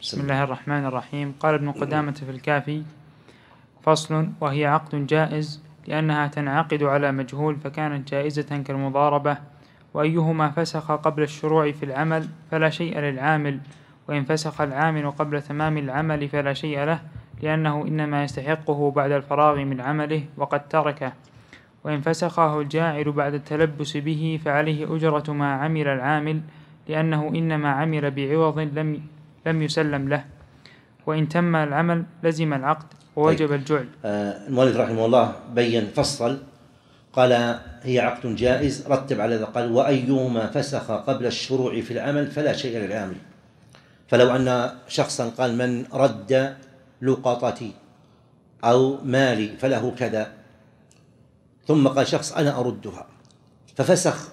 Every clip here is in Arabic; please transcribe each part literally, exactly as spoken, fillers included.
بسم الله الرحمن الرحيم. قال ابن قدامة في الكافي: فصل: وهي عقد جائز لأنها تنعقد على مجهول فكانت جائزة كالمضاربة، وأيهما فسخ قبل الشروع في العمل فلا شيء للعامل، وإن فسخ العامل قبل تمام العمل فلا شيء له، لأنه إنما يستحقه بعد الفراغ من عمله وقد تركه، وإن فسخه الجاعل بعد التلبس به فعليه أجرة ما عمل العامل، لأنه إنما عمل بعوض لم لم يسلم له، وإن تم العمل لزم العقد ووجب طيب. الجعل. آه المؤلف رحمه الله بين فصل، قال هي عقد جائز، رتب على ذا قال: وأيهما فسخ قبل الشروع في العمل فلا شيء للعامل. فلو أن شخصا قال: من رد لقطتي أو مالي فله كذا، ثم قال شخص: أنا أردها، ففسخ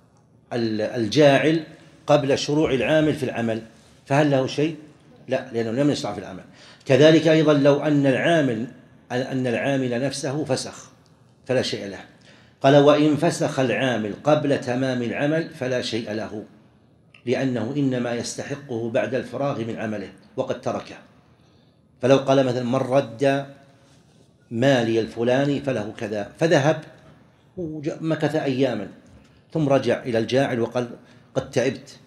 الجاعل قبل شروع العامل في العمل، فهل له شيء؟ لا، لأنه لم يشرع في العمل. كذلك أيضا لو أن العامل أن العامل نفسه فسخ فلا شيء له. قال: وإن فسخ العامل قبل تمام العمل فلا شيء له، لأنه إنما يستحقه بعد الفراغ من عمله وقد تركه. فلو قال مثلا: من رد مالي الفلاني فله كذا، فذهب ومكث أياما ثم رجع إلى الجاعل وقال: قد تعبت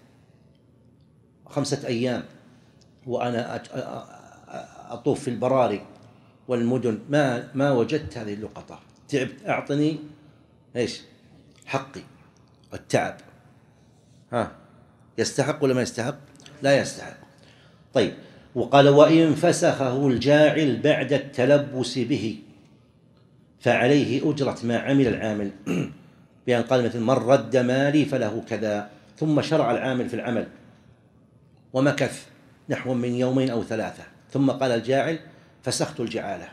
خمسة أيام وأنا أطوف في البراري والمدن ما ما وجدت هذه اللقطة، تعبت، أعطني إيش حقي. التعب ها يستحق ولا ما يستحق؟ لا يستحق. طيب. وقال: وإن فسخه الجاعل بعد التلبس به فعليه أجرة ما عمل العامل، بأن قال مثل: من رد مالي فله كذا، ثم شرع العامل في العمل ومكث نحو من يومين أو ثلاثة، ثم قال الجاعل: فسخت الجعالة،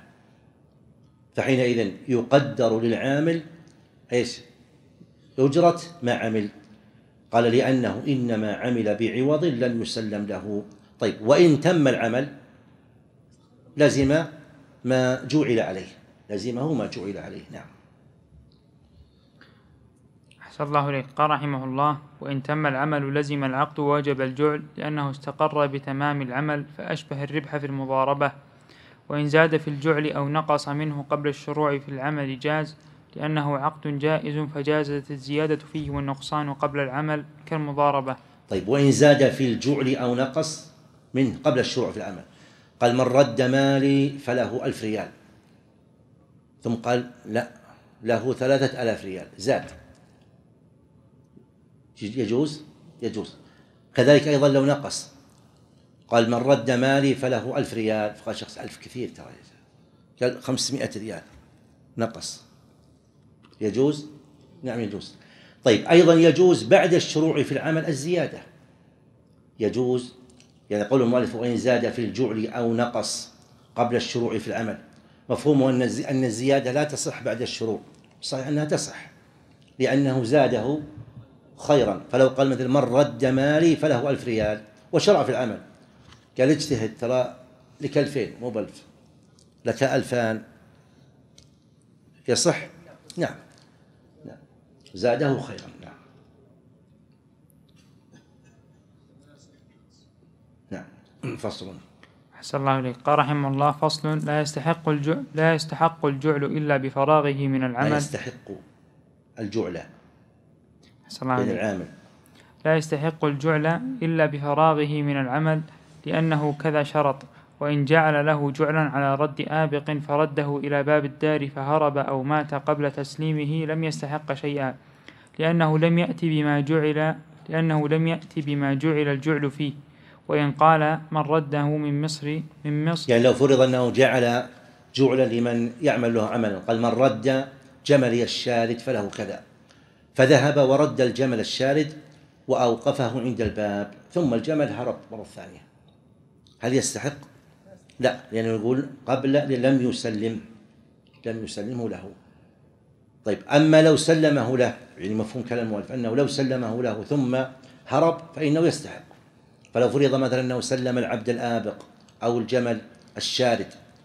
فحينئذ يقدر للعامل إيش؟ أجرة ما عمل. قال: لأنه إنما عمل بعوض لن يسلم له. طيب. وإن تم العمل لزم ما جعل عليه، لزمه ما جعل عليه. نعم. أحسن الله إليك. قال رحمه الله: وإن تم العمل لزم العقد ووجب الجعل، لأنه استقر بتمام العمل فأشبه الربح في المضاربة. وإن زاد في الجعل أو نقص منه قبل الشروع في العمل جاز، لأنه عقد جائز فجازت الزيادة فيه والنقصان قبل العمل كالمضاربة. طيب. وإن زاد في الجعل أو نقص منه قبل الشروع في العمل، قال: من رد مالي فله ألف ريال، ثم قال: لا، له ثلاثة ألاف ريال، زاد، يجوز؟ يجوز. كذلك أيضا لو نقص، قال: من رد مالي فله ألف ريال، فقال شخص: ألف كثير ترى، قال خمسمائة ريال، نقص، يجوز؟ نعم يجوز. طيب. أيضا يجوز بعد الشروع في العمل الزيادة، يجوز، يعني قول المؤلف: وإن زاد في الجعل أو نقص قبل الشروع في العمل، مفهومه أن الزيادة لا تصح بعد الشروع، صحيح أنها تصح لأنه زاده خيرا. فلو قال مثل: من رد مالي فله ألف ريال، وشرع في العمل، قال: اجتهد ترى لك ألفين مو بألف، لك ألفان، يصح؟ نعم. نعم. زاده خيرا. نعم. نعم. فصل. أحسن الله إليك. قال رحمه الله: فصل: لا يستحق الجعل لا يستحق الجعل إلا بفراغه من العمل. لا يستحق الجعل بين العامل. لا يستحق الجعل إلا بفراغه من العمل، لأنه كذا شرط. وإن جعل له جعلا على رد آبق فرده إلى باب الدار فهرب أو مات قبل تسليمه لم يستحق شيئا، لأنه لم يأتي بما جعل لأنه لم يأتي بما جعل الجعل فيه. وإن قال: من رده من مصر من مصر يعني لو فرض أنه جعل جعلا لمن يعمل له عملا، قال: من رد جملي الشارد فله كذا، فذهب ورد الجمل الشارد وأوقفه عند الباب، ثم الجمل هرب مرة ثانية، هل يستحق؟ لا، لأنه يقول قبل لم يسلم لم يسلمه له. طيب. أما لو سلمه له، يعني مفهوم كلام المؤلف أنه لو سلمه له ثم هرب فإنه يستحق. فلو فرض مثلا أنه سلم العبد الآبق أو الجمل الشارد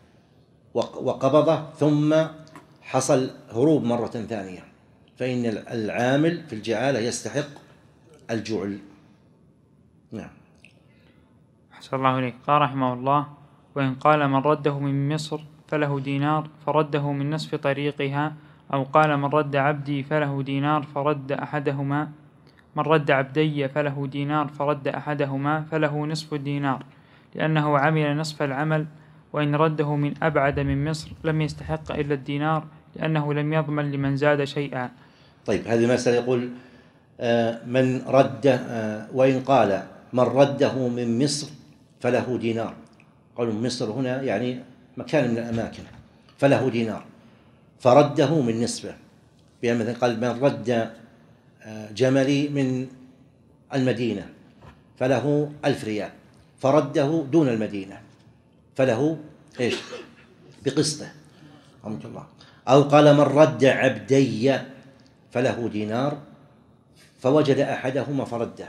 وقبضه ثم حصل هروب مرة ثانية، فإن العامل في الجعالة يستحق الجعل. نعم. أحسن الله إليك. قال رحمه الله: وإن قال من رده من مصر فله دينار فرده من نصف طريقها، أو قال من رد عبدي فله دينار فرد أحدهما، من رد عبدي فله دينار فرد أحدهما فله نصف الدينار، لأنه عمل نصف العمل. وإن رده من أبعد من مصر لم يستحق إلا الدينار، لأنه لم يضمن لمن زاد شيئا. طيب، هذه المسألة يقول آه من رد آه وإن قال من رده من مصر فله دينار. قالوا مصر هنا يعني مكان من الأماكن، فله دينار، فرده من نصفه. بأن مثلا قال من رد جملي من المدينة فله ألف ريال، فرده دون المدينة فله إيش؟ بقسطه. رحمة الله. أو قال من رد عبدي فله دينار فوجد أحدهما فرده،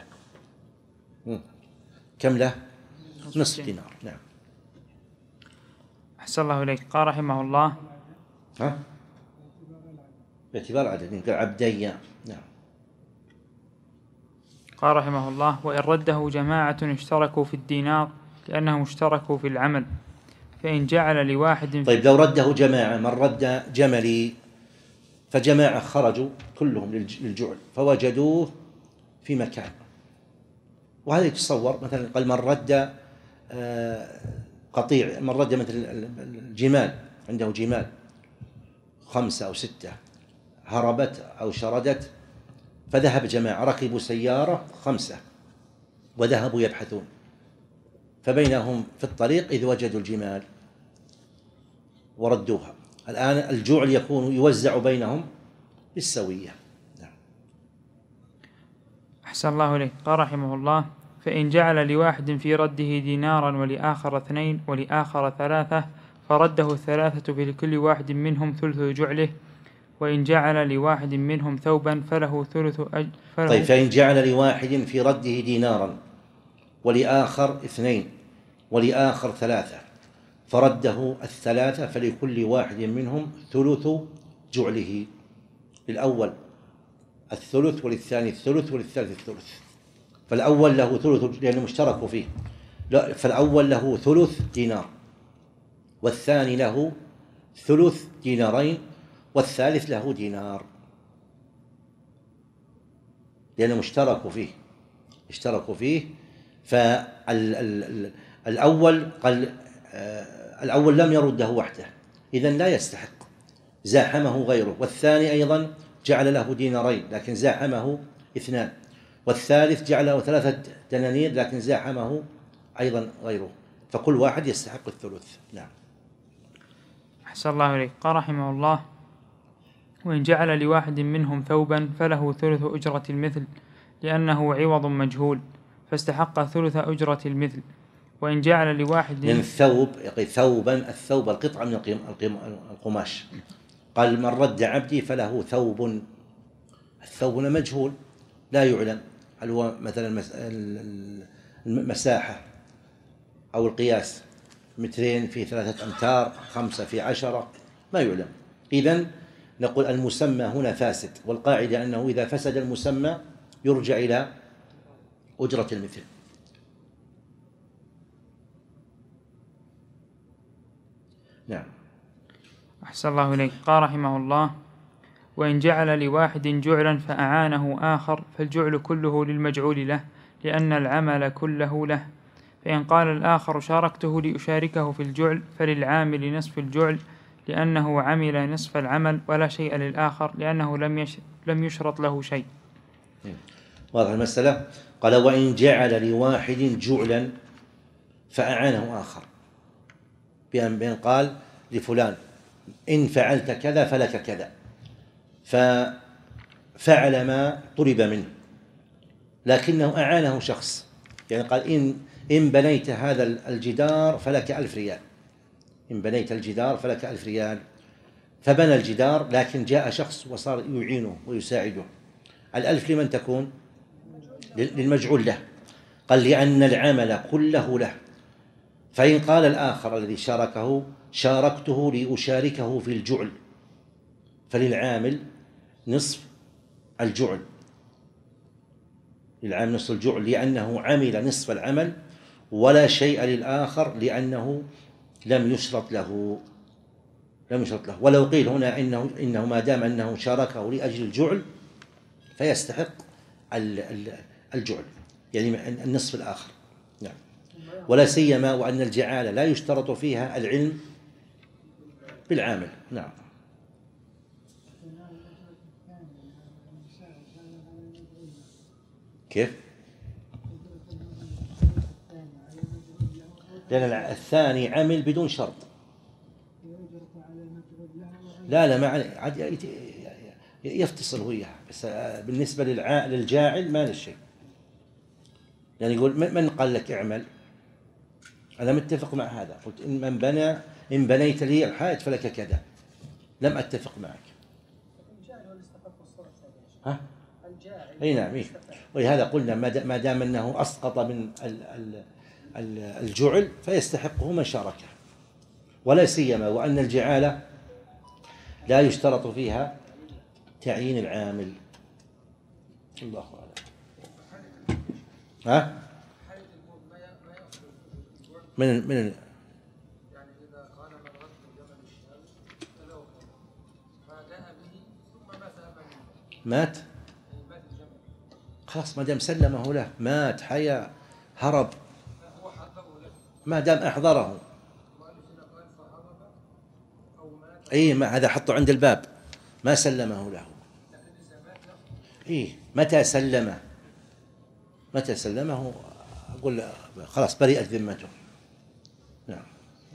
كم له؟ نصف دينار. نعم. أحسن الله إليك. قال رحمه الله: ها؟ باعتبار عدد، قال عبدي. نعم. قال رحمه الله: وإن رده جماعة اشتركوا في الدينار لأنهم اشتركوا في العمل، فإن جعل لواحد. طيب، لو رده جماعة، من رد جملي، فجماعة خرجوا كلهم للجعل فوجدوه في مكان، وهذا يتصور مثلا قال من رد قطيع، من رد مثل الجمال، عنده جمال خمسة أو ستة هربت أو شردت، فذهب جماعة ركبوا سيارة خمسة وذهبوا يبحثون، فبينهم في الطريق إذ وجدوا الجمال وردوها. الآن الجعل يكون يوزع بينهم بالسوية. نعم. أحسن الله إليك. قال رحمه الله: فإن جعل لواحد في رده دينارا ولآخر اثنين ولآخر ثلاثة فرده الثلاثة فلكل واحد منهم ثلث جعله. وإن جعل لواحد منهم ثوبا فله ثلث أجر. طيب، فإن جعل لواحد في رده دينارا ولآخر اثنين ولآخر ثلاثة فرده الثلاثة فلكل واحد منهم ثلث جعله. للأول الثلث وللثاني الثلث وللثالث الثلث. فالأول له ثلث لأنه اشتركوا فيه، فالأول له ثلث دينار، والثاني له ثلث دينارين، والثالث له دينار، لأنهم اشتركوا فيه اشتركوا فيه فالأول قال الأول لم يرده وحده، إذن لا يستحق، زاحمه غيره. والثاني أيضا جعل له دينارين لكن زاحمه اثنان، والثالث جعله ثلاثة دنانير لكن زاحمه أيضا غيره، فكل واحد يستحق الثلث. نعم. أحسن الله إليك. قال رحمه الله: وإن جعل لواحد منهم ثوبا فله ثلث أجرة المثل، لأنه عوض مجهول فاستحق ثلث أجرة المثل. وإن جعل لواحد من الثوب ثوبا، الثوب القطعة من القماش. قال من رد عبدي فله ثوب، الثوب مجهول لا يعلم، هل هو مثلا المساحة أو القياس مترين في ثلاثة أمتار، خمسة في عشرة، ما يعلم. إذن نقول المسمى هنا فاسد، والقاعدة أنه إذا فسد المسمى يرجع إلى أجرة المثل. نعم. أحسن الله إليك. قال رحمه الله: وإن جعل لواحد جعلا فأعانه آخر فالجعل كله للمجعول له، لأن العمل كله له. فإن قال الآخر شاركته لأشاركه في الجعل فللعامل نصف الجعل، لأنه عمل نصف العمل ولا شيء للآخر، لأنه لم يش لم يشرط له شيء. واضح المسألة. قال وإن جعل لواحد جعلا فأعانه آخر، بأن قال لفلان إن فعلت كذا فلك كذا، ففعل ما طلب منه لكنه أعانه شخص، يعني قال إن إن بنيت هذا الجدار فلك ألف ريال، إن بنيت الجدار فلك ألف ريال، فبنى الجدار لكن جاء شخص وصار يعينه ويساعده، الألف لمن تكون؟ للمجعول له. قال لأن العمل كله له. فإن قال الآخر الذي شاركه شاركته لأشاركه في الجعل فللعامل نصف الجعل، للعامل نصف الجعل، لأنه عمل نصف العمل ولا شيء للآخر لأنه لم يشرط له لم يشرط له. ولو قيل هنا إنه إنه ما دام أنه شاركه لأجل الجعل فيستحق الجعل، يعني النصف الآخر. نعم. ولا سيما وأن الجعالة لا يشترط فيها العلم بالعامل. نعم. كيف؟ لأن الثاني عمل بدون شرط. لا لا ما عاد يفتصل وياها، بس بالنسبة للجاعل ما للشيء. يعني يقول من قال لك اعمل؟ أنا متفق مع هذا، قلت إن من بنى إن بنيت لي الحائط فلك كذا، لم أتفق معك. ها؟ أي نعم. إيه؟ ولهذا قلنا ما دام أنه أسقط من الجعل فيستحقه من شاركه، ولا سيما وأن الجعالة لا يشترط فيها تعيين العامل. الله أعلم. ها؟ من من يعني إذا قال من رد الجمل الشام فله فجاء به ثم مات أمامه. مات؟ مات الجمل. خلاص ما دام سلمه له مات، حيا، هرب. هو حضره له. ما دام أحضره. إيه ما هذا حطه عند الباب ما سلمه له. إيه متى سلمه؟ متى سلمه أقول خلاص برئت ذمته. نعم.